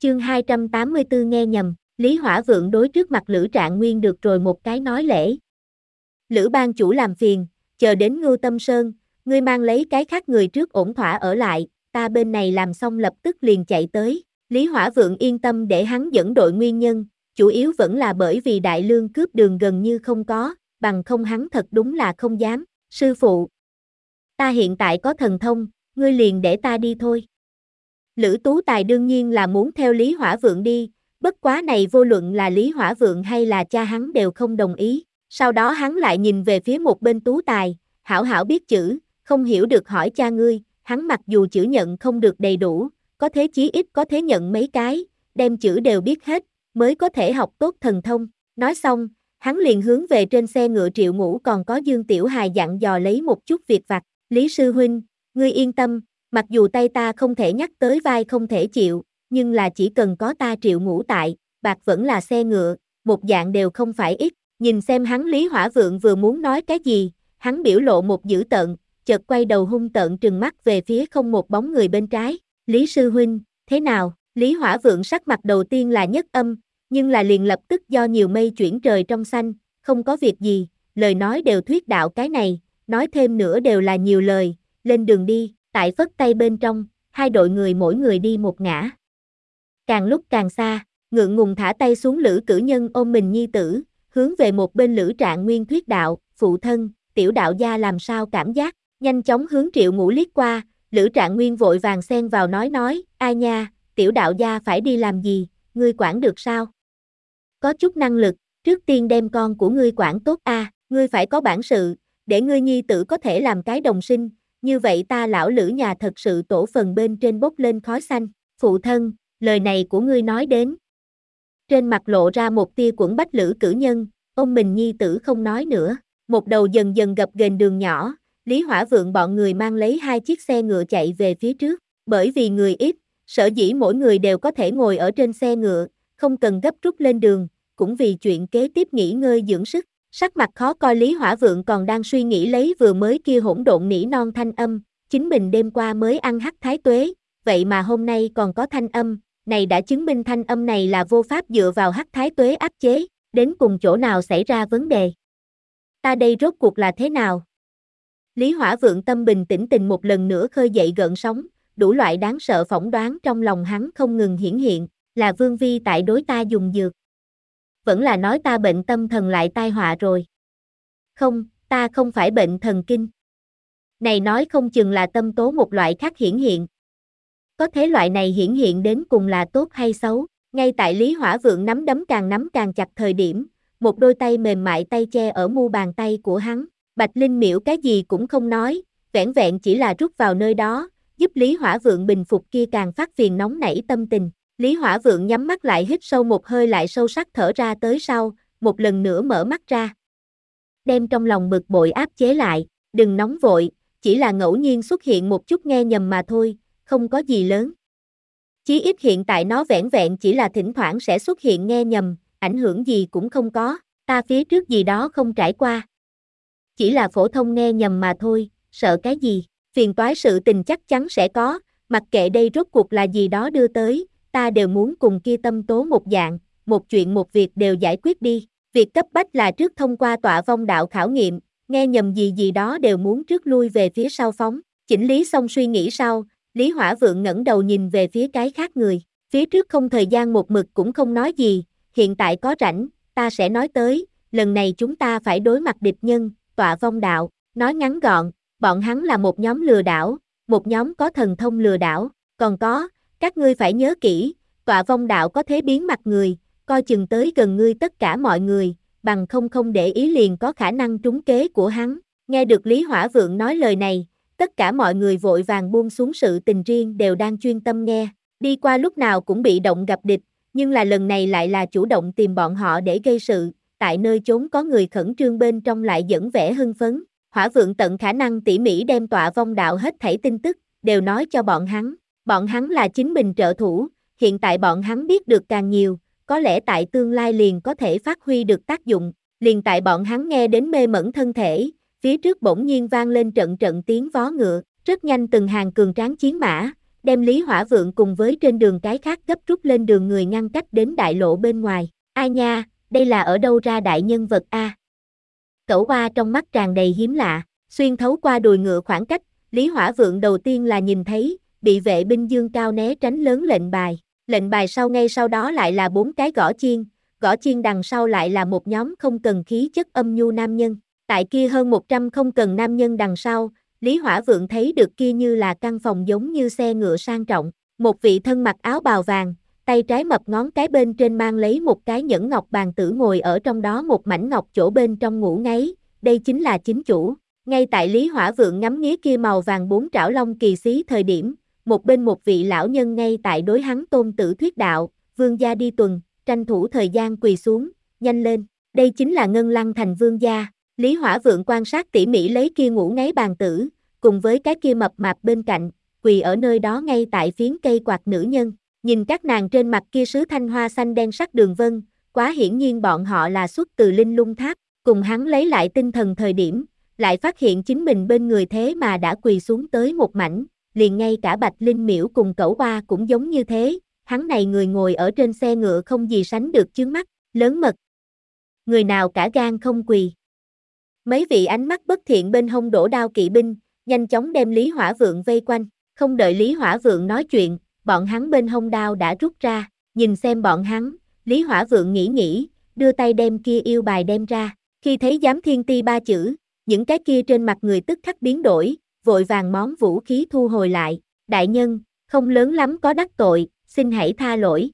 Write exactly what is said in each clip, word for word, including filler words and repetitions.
Chương hai trăm tám mươi tư nghe nhầm, Lý Hỏa Vượng đối trước mặt Lữ Trạng Nguyên được rồi một cái nói lễ. Lữ ban chủ làm phiền, chờ đến Ngưu Tâm Sơn, ngươi mang lấy cái khác người trước ổn thỏa ở lại, ta bên này làm xong lập tức liền chạy tới. Lý Hỏa Vượng yên tâm để hắn dẫn đội nguyên nhân, chủ yếu vẫn là bởi vì đại lương cướp đường gần như không có, bằng không hắn thật đúng là không dám. Sư phụ, ta hiện tại có thần thông, ngươi liền để ta đi thôi. Lữ Tú Tài đương nhiên là muốn theo Lý Hỏa Vượng đi, bất quá này vô luận là Lý Hỏa Vượng hay là cha hắn đều không đồng ý. Sau đó hắn lại nhìn về phía một bên Tú Tài, hảo hảo biết chữ, không hiểu được hỏi cha ngươi, hắn mặc dù chữ nhận không được đầy đủ, có thế chí ít có thế nhận mấy cái, đem chữ đều biết hết, mới có thể học tốt thần thông. Nói xong, hắn liền hướng về trên xe ngựa Triệu Ngũ còn có Dương Tiểu Hài dặn dò lấy một chút việc vặt. Lý sư huynh, ngươi yên tâm, mặc dù tay ta không thể nhắc tới vai không thể chịu, nhưng là chỉ cần có ta Triệu Ngũ tại, bạc vẫn là xe ngựa, một dạng đều không phải ít. Nhìn xem hắn Lý Hỏa Vượng vừa muốn nói cái gì, hắn biểu lộ một dữ tợn, chợt quay đầu hung tợn trừng mắt về phía không một bóng người bên trái. Lý sư huynh, thế nào? Lý Hỏa Vượng sắc mặt đầu tiên là nhất âm, nhưng là liền lập tức do nhiều mây chuyển trời trong xanh, không có việc gì, lời nói đều thuyết đạo cái này, nói thêm nữa đều là nhiều lời, lên đường đi. Tại phất tay bên trong, hai đội người mỗi người đi một ngã. Càng lúc càng xa, ngượng ngùng thả tay xuống Lữ Cử Nhân ôm mình nhi tử, hướng về một bên Lữ Trạng Nguyên thuyết đạo, phụ thân, tiểu đạo gia làm sao cảm giác, nhanh chóng hướng Triệu Ngũ liếc qua, Lữ Trạng Nguyên vội vàng xen vào nói nói, ai nha, tiểu đạo gia phải đi làm gì, ngươi quản được sao? Có chút năng lực, trước tiên đem con của ngươi quản tốt a, ngươi phải có bản sự, để ngươi nhi tử có thể làm cái đồng sinh, như vậy ta lão Lữ nhà thật sự tổ phần bên trên bốc lên khói xanh. Phụ thân, lời này của ngươi nói đến. Trên mặt lộ ra một tia quẫn bách Lữ Cử Nhân, ông mình nhi tử không nói nữa. Một đầu dần dần gập ghềnh đường nhỏ, Lý Hỏa Vượng bọn người mang lấy hai chiếc xe ngựa chạy về phía trước. Bởi vì người ít, sở dĩ mỗi người đều có thể ngồi ở trên xe ngựa, không cần gấp rút lên đường, cũng vì chuyện kế tiếp nghỉ ngơi dưỡng sức. Sắc mặt khó coi Lý Hỏa Vượng còn đang suy nghĩ lấy vừa mới kia hỗn độn nỉ non thanh âm, chính mình đêm qua mới ăn hắc thái tuế, vậy mà hôm nay còn có thanh âm, này đã chứng minh thanh âm này là vô pháp dựa vào hắc thái tuế áp chế, đến cùng chỗ nào xảy ra vấn đề. Ta đây rốt cuộc là thế nào? Lý Hỏa Vượng tâm bình tĩnh tình một lần nữa khơi dậy gợn sóng, đủ loại đáng sợ phỏng đoán trong lòng hắn không ngừng hiển hiện, là Vương Vi tại đối ta dùng dược. Vẫn là nói ta bệnh tâm thần lại tai họa rồi. Không, ta không phải bệnh thần kinh. Này nói không chừng là tâm tố một loại khác hiển hiện. Có thế loại này hiển hiện đến cùng là tốt hay xấu? Ngay tại Lý Hỏa Vượng nắm đấm càng nắm càng chặt thời điểm, một đôi tay mềm mại tay che ở mu bàn tay của hắn. Bạch Linh Miễu cái gì cũng không nói, vẻn vẹn chỉ là rút vào nơi đó, giúp Lý Hỏa Vượng bình phục kia càng phát phiền nóng nảy tâm tình. Lý Hỏa Vượng nhắm mắt lại hít sâu một hơi lại sâu sắc thở ra tới sau, một lần nữa mở mắt ra. Đem trong lòng bực bội áp chế lại, đừng nóng vội, chỉ là ngẫu nhiên xuất hiện một chút nghe nhầm mà thôi, không có gì lớn. Chí ít hiện tại nó vẻn vẹn chỉ là thỉnh thoảng sẽ xuất hiện nghe nhầm, ảnh hưởng gì cũng không có, ta phía trước gì đó không trải qua. Chỉ là phổ thông nghe nhầm mà thôi, sợ cái gì, phiền toái sự tình chắc chắn sẽ có, mặc kệ đây rốt cuộc là gì đó đưa tới, ta đều muốn cùng kia tâm tố một dạng, một chuyện một việc đều giải quyết đi. Việc cấp bách là trước thông qua tọa vong đạo khảo nghiệm, nghe nhầm gì gì đó đều muốn trước lui về phía sau phóng. Chỉnh lý xong suy nghĩ sau, Lý Hỏa Vượng ngẩng đầu nhìn về phía cái khác người. Phía trước không thời gian một mực cũng không nói gì, hiện tại có rảnh, ta sẽ nói tới, lần này chúng ta phải đối mặt địch nhân, tọa vong đạo. Nói ngắn gọn, bọn hắn là một nhóm lừa đảo, một nhóm có thần thông lừa đảo, còn có, các ngươi phải nhớ kỹ, tọa vong đạo có thế biến mặt người, coi chừng tới gần ngươi tất cả mọi người, bằng không không để ý liền có khả năng trúng kế của hắn. Nghe được Lý Hỏa Vượng nói lời này, tất cả mọi người vội vàng buông xuống sự tình riêng đều đang chuyên tâm nghe, đi qua lúc nào cũng bị động gặp địch, nhưng là lần này lại là chủ động tìm bọn họ để gây sự, tại nơi chốn có người khẩn trương bên trong lại dẫn vẻ hưng phấn. Hỏa Vượng tận khả năng tỉ mỉ đem tọa vong đạo hết thảy tin tức, đều nói cho bọn hắn, bọn hắn là chính mình trợ thủ, hiện tại bọn hắn biết được càng nhiều, có lẽ tại tương lai liền có thể phát huy được tác dụng, liền tại bọn hắn nghe đến mê mẩn thân thể, phía trước bỗng nhiên vang lên trận trận tiếng vó ngựa, rất nhanh từng hàng cường tráng chiến mã, đem Lý Hỏa Vượng cùng với trên đường cái khác gấp rút lên đường người ngăn cách đến đại lộ bên ngoài. Ai nha, đây là ở đâu ra đại nhân vật a? Cẩu Oa trong mắt tràn đầy hiếm lạ, xuyên thấu qua đùi ngựa khoảng cách, Lý Hỏa Vượng đầu tiên là nhìn thấy, bị vệ binh dương cao né tránh lớn lệnh bài. Lệnh bài sau ngay sau đó lại là bốn cái gõ chiên, gõ chiên đằng sau lại là một nhóm không cần khí chất âm nhu nam nhân. Tại kia hơn một trăm không cần nam nhân đằng sau, Lý Hỏa Vượng thấy được kia như là căn phòng giống như xe ngựa sang trọng. Một vị thân mặc áo bào vàng, tay trái mập ngón cái bên trên mang lấy một cái nhẫn ngọc bàn tử ngồi ở trong đó một mảnh ngọc chỗ bên trong ngủ ngáy, đây chính là chính chủ. Ngay tại Lý Hỏa Vượng ngắm nghía kia màu vàng bốn trảo long kỳ xí thời điểm, một bên một vị lão nhân ngay tại đối hắn tôn tử thuyết đạo, vương gia đi tuần, tranh thủ thời gian quỳ xuống, nhanh lên, đây chính là Ngân Lăng thành vương gia. Lý Hỏa Vượng quan sát tỉ mỉ lấy kia ngủ ngáy bàn tử, cùng với cái kia mập mạp bên cạnh, quỳ ở nơi đó ngay tại phiến cây quạt nữ nhân, nhìn các nàng trên mặt kia sứ thanh hoa xanh đen sắc đường vân, quá hiển nhiên bọn họ là xuất từ Linh Lung Tháp, cùng hắn lấy lại tinh thần thời điểm, lại phát hiện chính mình bên người thế mà đã quỳ xuống tới một mảnh, liền ngay cả Bạch Linh Miễu cùng Cẩu Oa cũng giống như thế, hắn này người ngồi ở trên xe ngựa không gì sánh được chướng mắt, lớn mật. Người nào cả gan không quỳ. Mấy vị ánh mắt bất thiện bên hông đổ đao kỵ binh, nhanh chóng đem Lý Hỏa Vượng vây quanh, không đợi Lý Hỏa Vượng nói chuyện, bọn hắn bên hông đao đã rút ra, nhìn xem bọn hắn, Lý Hỏa Vượng nghĩ nghĩ, đưa tay đem kia yêu bài đem ra, khi thấy Giám Thiên Ti ba chữ, những cái kia trên mặt người tức khắc biến đổi, vội vàng món vũ khí thu hồi lại, đại nhân, không lớn lắm có đắc tội, xin hãy tha lỗi.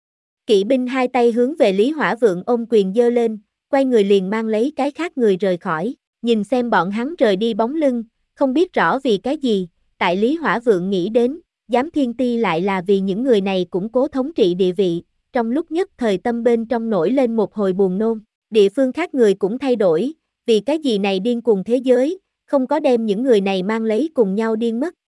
Kỵ binh hai tay hướng về Lý Hỏa Vượng ôm quyền giơ lên, quay người liền mang lấy cái khác người rời khỏi, nhìn xem bọn hắn rời đi bóng lưng, không biết rõ vì cái gì, tại Lý Hỏa Vượng nghĩ đến, Giám Thiên Ti lại là vì những người này củng cố thống trị địa vị, trong lúc nhất thời tâm bên trong nổi lên một hồi buồn nôn, địa phương khác người cũng thay đổi, vì cái gì này điên cuồng thế giới, không có đem những người này mang lấy cùng nhau điên mất.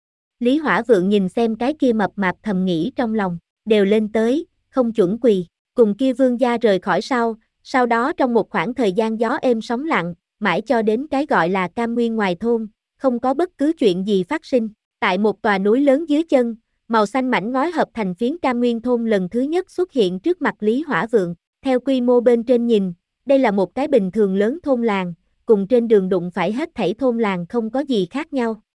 Lý Hỏa Vượng nhìn xem cái kia mập mạp thầm nghĩ trong lòng, đều lên tới, không chuẩn quỳ, cùng kia vương gia rời khỏi sau, sau đó trong một khoảng thời gian gió êm sóng lặng, mãi cho đến cái gọi là Cam Nguyên ngoài thôn, không có bất cứ chuyện gì phát sinh. Tại một tòa núi lớn dưới chân, màu xanh mảnh ngói hợp thành phiến Cam Nguyên thôn lần thứ nhất xuất hiện trước mặt Lý Hỏa Vượng. Theo quy mô bên trên nhìn, đây là một cái bình thường lớn thôn làng, cùng trên đường đụng phải hết thảy thôn làng không có gì khác nhau.